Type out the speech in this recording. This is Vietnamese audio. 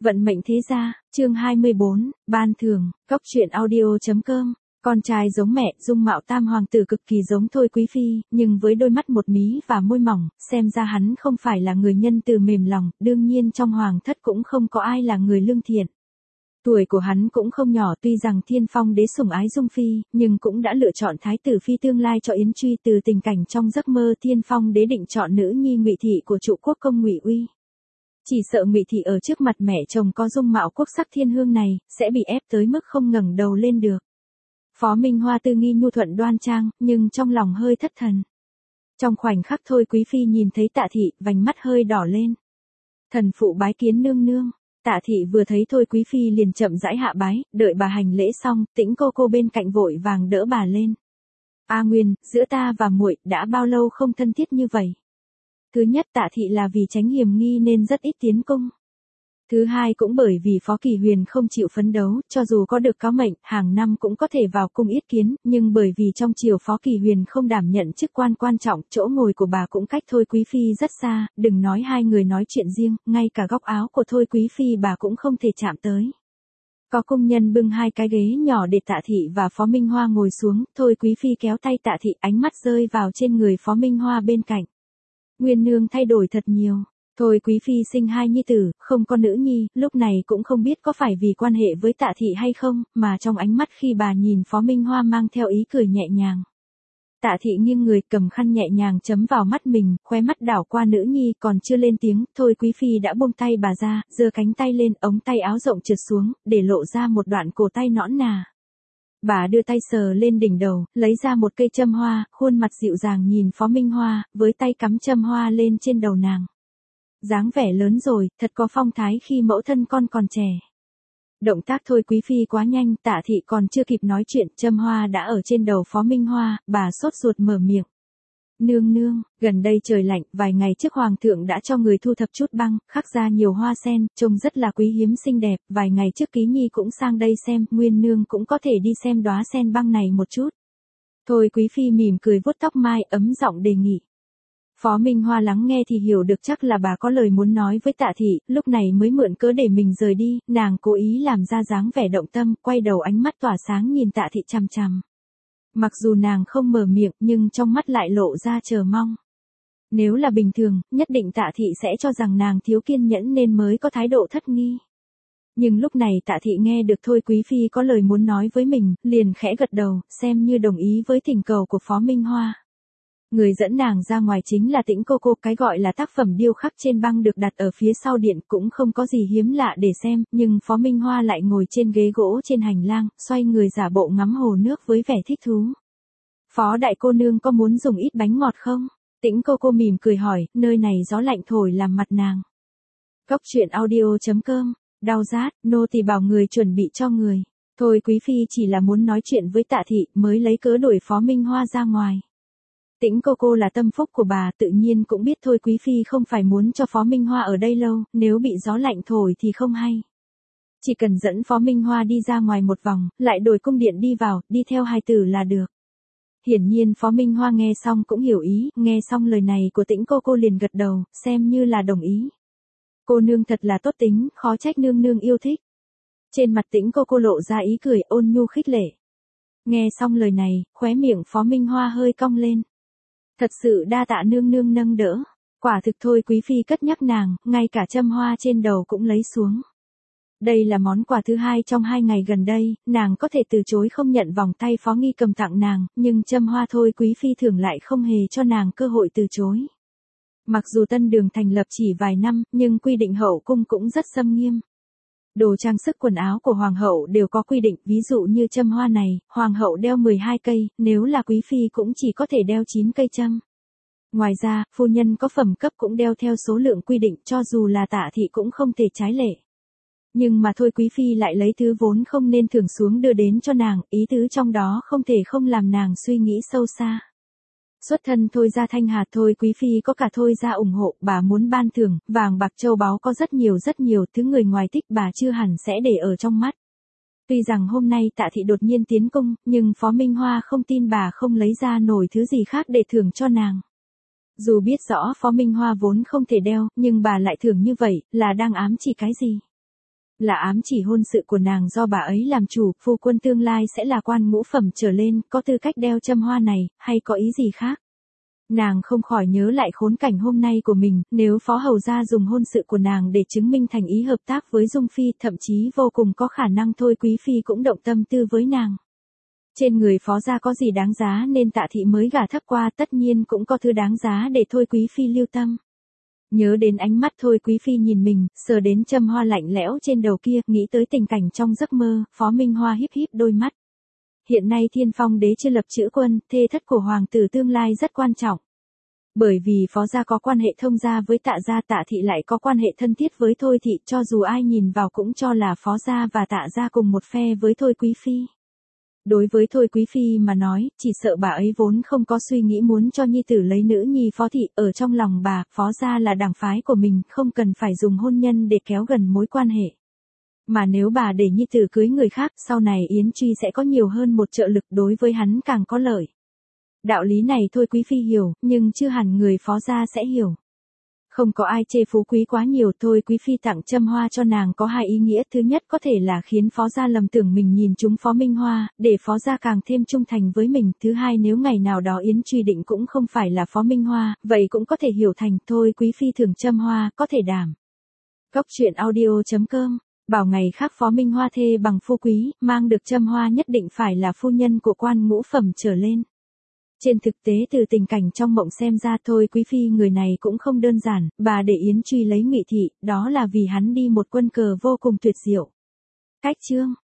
Vận mệnh thế gia, chương 24, ban thưởng, cóc truyện audio.com. Con trai giống mẹ, dung mạo tam hoàng tử cực kỳ giống Thôi Quý Phi, nhưng với đôi mắt một mí và môi mỏng, xem ra hắn không phải là người nhân từ mềm lòng, đương nhiên trong hoàng thất cũng không có ai là người lương thiện. Tuổi của hắn cũng không nhỏ, tuy rằng Thiên Phong đế sủng ái Dung Phi, nhưng cũng đã lựa chọn thái tử phi tương lai cho Yến Truy. Từ tình cảnh trong giấc mơ, Thiên Phong đế định chọn nữ nhi Ngụy Thị của trụ quốc công Ngụy Uy. Chỉ sợ Ngụy Thị ở trước mặt mẹ chồng có dung mạo quốc sắc thiên hương này, sẽ bị ép tới mức không ngẩng đầu lên được. Phó Minh Hoa tư nghi nhu thuận đoan trang, nhưng trong lòng hơi thất thần. Trong khoảnh khắc Thôi Quý Phi nhìn thấy Tạ Thị, vành mắt hơi đỏ lên. Thần phụ bái kiến nương nương. Tạ Thị vừa thấy Thôi Quý Phi liền chậm rãi hạ bái, đợi bà hành lễ xong, Tĩnh cô bên cạnh vội vàng đỡ bà lên. A Nguyên, giữa ta và muội đã bao lâu không thân thiết như vậy? Thứ nhất, Tạ Thị là vì tránh hiểm nghi nên rất ít tiến cung. Thứ hai cũng bởi vì Phó Kỳ Huyền không chịu phấn đấu, cho dù có được cáo mệnh, hàng năm cũng có thể vào cung yết kiến, nhưng bởi vì trong triều Phó Kỳ Huyền không đảm nhận chức quan quan trọng, chỗ ngồi của bà cũng cách Thôi Quý Phi rất xa, đừng nói hai người nói chuyện riêng, ngay cả góc áo của Thôi Quý Phi bà cũng không thể chạm tới. Có công nhân bưng hai cái ghế nhỏ để Tạ Thị và Phó Minh Hoa ngồi xuống, Thôi Quý Phi kéo tay Tạ Thị, ánh mắt rơi vào trên người Phó Minh Hoa bên cạnh. Nguyên nương thay đổi thật nhiều. Thôi Quý Phi sinh hai nhi tử, không có nữ nhi, lúc này cũng không biết có phải vì quan hệ với Tạ Thị hay không, mà trong ánh mắt khi bà nhìn Phó Minh Hoa mang theo ý cười nhẹ nhàng. Tạ Thị nghiêng người cầm khăn nhẹ nhàng chấm vào mắt mình, khóe mắt đảo qua nữ nhi, còn chưa lên tiếng, Thôi Quý Phi đã buông tay bà ra, giơ cánh tay lên, ống tay áo rộng trượt xuống, để lộ ra một đoạn cổ tay nõn nà. Bà đưa tay sờ lên đỉnh đầu, lấy ra một cây châm hoa, khuôn mặt dịu dàng nhìn Phó Minh Hoa, với tay cắm châm hoa lên trên đầu nàng. Dáng vẻ lớn rồi, thật có phong thái khi mẫu thân con còn trẻ. Động tác Thôi Quý Phi quá nhanh, Tạ Thị còn chưa kịp nói chuyện, châm hoa đã ở trên đầu Phó Minh Hoa, bà sốt ruột mở miệng. Nương nương, gần đây trời lạnh, vài ngày trước hoàng thượng đã cho người thu thập chút băng, khắc ra nhiều hoa sen, trông rất là quý hiếm xinh đẹp, vài ngày trước Ký Nhi cũng sang đây xem, Nguyên nương cũng có thể đi xem đóa sen băng này một chút. Thôi Quý Phi mỉm cười vuốt tóc mai, ấm giọng đề nghị. Phó Minh Hoa lắng nghe thì hiểu được chắc là bà có lời muốn nói với Tạ Thị, lúc này mới mượn cớ để mình rời đi, nàng cố ý làm ra dáng vẻ động tâm, quay đầu ánh mắt tỏa sáng nhìn Tạ Thị chằm chằm. Mặc dù nàng không mở miệng nhưng trong mắt lại lộ ra chờ mong. Nếu là bình thường, nhất định Tạ Thị sẽ cho rằng nàng thiếu kiên nhẫn nên mới có thái độ thất nghi. Nhưng lúc này Tạ Thị nghe được Thôi Quý Phi có lời muốn nói với mình, liền khẽ gật đầu, xem như đồng ý với thỉnh cầu của Phó Minh Hoa. Người dẫn nàng ra ngoài chính là Tĩnh cô, cái gọi là tác phẩm điêu khắc trên băng được đặt ở phía sau điện cũng không có gì hiếm lạ để xem, nhưng Phó Minh Hoa lại ngồi trên ghế gỗ trên hành lang, xoay người giả bộ ngắm hồ nước với vẻ thích thú. Phó đại cô nương có muốn dùng ít bánh ngọt không? Tĩnh cô mỉm cười hỏi, nơi này gió lạnh thổi làm mặt nàng. Cóc truyện audio.com, đau rát, nô tỳ bảo người chuẩn bị cho người. Thôi Quý Phi chỉ là muốn nói chuyện với Tạ Thị mới lấy cớ đuổi Phó Minh Hoa ra ngoài. Tĩnh cô là tâm phúc của bà, tự nhiên cũng biết Thôi Quý Phi không phải muốn cho Phó Minh Hoa ở đây lâu, nếu bị gió lạnh thổi thì không hay. Chỉ cần dẫn Phó Minh Hoa đi ra ngoài một vòng, lại đổi cung điện đi vào, đi theo hài tử là được. Hiển nhiên Phó Minh Hoa nghe xong cũng hiểu ý, nghe xong lời này của Tĩnh cô liền gật đầu, xem như là đồng ý. Cô nương thật là tốt tính, khó trách nương nương yêu thích. Trên mặt Tĩnh cô lộ ra ý cười ôn nhu khích lệ. Nghe xong lời này, khóe miệng Phó Minh Hoa hơi cong lên. Thật sự đa tạ nương nương nâng đỡ. Quả thực Thôi Quý Phi cất nhắc nàng, ngay cả châm hoa trên đầu cũng lấy xuống. Đây là món quà thứ hai trong 2 ngày gần đây, nàng có thể từ chối không nhận vòng tay Phó Nghi cầm tặng nàng, nhưng châm hoa Thôi Quý Phi thường lại không hề cho nàng cơ hội từ chối. Mặc dù Tân Đường thành lập chỉ vài năm, nhưng quy định hậu cung cũng rất xâm nghiêm. Đồ trang sức quần áo của hoàng hậu đều có quy định, ví dụ như châm hoa này, hoàng hậu đeo 12 cây, nếu là quý phi cũng chỉ có thể đeo 9 cây châm. Ngoài ra, phu nhân có phẩm cấp cũng đeo theo số lượng quy định, cho dù là Tạ Thị cũng không thể trái lệ. Nhưng mà Thôi Quý Phi lại lấy thứ vốn không nên thưởng xuống đưa đến cho nàng, ý tứ trong đó không thể không làm nàng suy nghĩ sâu xa. Xuất thân Thôi gia thanh hạt, Thôi Quý Phi có cả Thôi gia ủng hộ, bà muốn ban thưởng, vàng bạc châu báu có rất nhiều, thứ người ngoài thích bà chưa hẳn sẽ để ở trong mắt. Tuy rằng hôm nay Tạ Thị đột nhiên tiến cung, nhưng Phó Minh Hoa không tin bà không lấy ra nổi thứ gì khác để thưởng cho nàng. Dù biết rõ Phó Minh Hoa vốn không thể đeo, nhưng bà lại thưởng như vậy, là đang ám chỉ cái gì? Là ám chỉ hôn sự của nàng do bà ấy làm chủ, phu quân tương lai sẽ là quan ngũ phẩm trở lên, có tư cách đeo châm hoa này, hay có ý gì khác? Nàng không khỏi nhớ lại khốn cảnh hôm nay của mình, nếu phó hầu gia dùng hôn sự của nàng để chứng minh thành ý hợp tác với Dung Phi, thậm chí vô cùng có khả năng Thôi Quý Phi cũng động tâm tư với nàng. Trên người phó gia có gì đáng giá nên Tạ Thị mới gả thấp qua, tất nhiên cũng có thứ đáng giá để Thôi Quý Phi lưu tâm. Nhớ đến ánh mắt Thôi Quý Phi nhìn mình, sờ đến châm hoa lạnh lẽo trên đầu kia, nghĩ tới tình cảnh trong giấc mơ, Phó Minh Hoa híp híp đôi mắt. Hiện nay Thiên Phong đế chưa lập chữ quân, thê thất của hoàng tử tương lai rất quan trọng. Bởi vì phó gia có quan hệ thông gia với Tạ gia, Tạ Thị lại có quan hệ thân thiết với Thôi Thị, cho dù ai nhìn vào cũng cho là phó gia và Tạ gia cùng một phe với Thôi Quý Phi. Đối với Thôi Quý Phi mà nói, chỉ sợ bà ấy vốn không có suy nghĩ muốn cho nhi tử lấy nữ nhi Phó Thị, ở trong lòng bà, phó gia là đảng phái của mình, không cần phải dùng hôn nhân để kéo gần mối quan hệ. Mà nếu bà để nhi tử cưới người khác, sau này Yến Truy sẽ có nhiều hơn một trợ lực, đối với hắn càng có lợi. Đạo lý này Thôi Quý Phi hiểu, nhưng chưa hẳn người phó gia sẽ hiểu. Không có ai chê phú quý quá nhiều, Thôi Quý Phi tặng châm hoa cho nàng có hai ý nghĩa. Thứ nhất có thể là khiến phó gia lầm tưởng mình nhìn trúng Phó Minh Hoa, để phó gia càng thêm trung thành với mình. Thứ hai, nếu ngày nào đó Yến Truy định cũng không phải là Phó Minh Hoa, vậy cũng có thể hiểu thành Thôi Quý Phi thưởng châm hoa, có thể đảm. Cốc truyện audio.com bảo ngày khác Phó Minh Hoa thê bằng phu quý, mang được châm hoa nhất định phải là phu nhân của quan ngũ phẩm trở lên. Trên thực tế từ tình cảnh trong mộng xem ra Thôi Quý Phi người này cũng không đơn giản, bà để Yến Truy lấy Ngụy Thị, đó là vì hắn đi một quân cờ vô cùng tuyệt diệu. Cách chương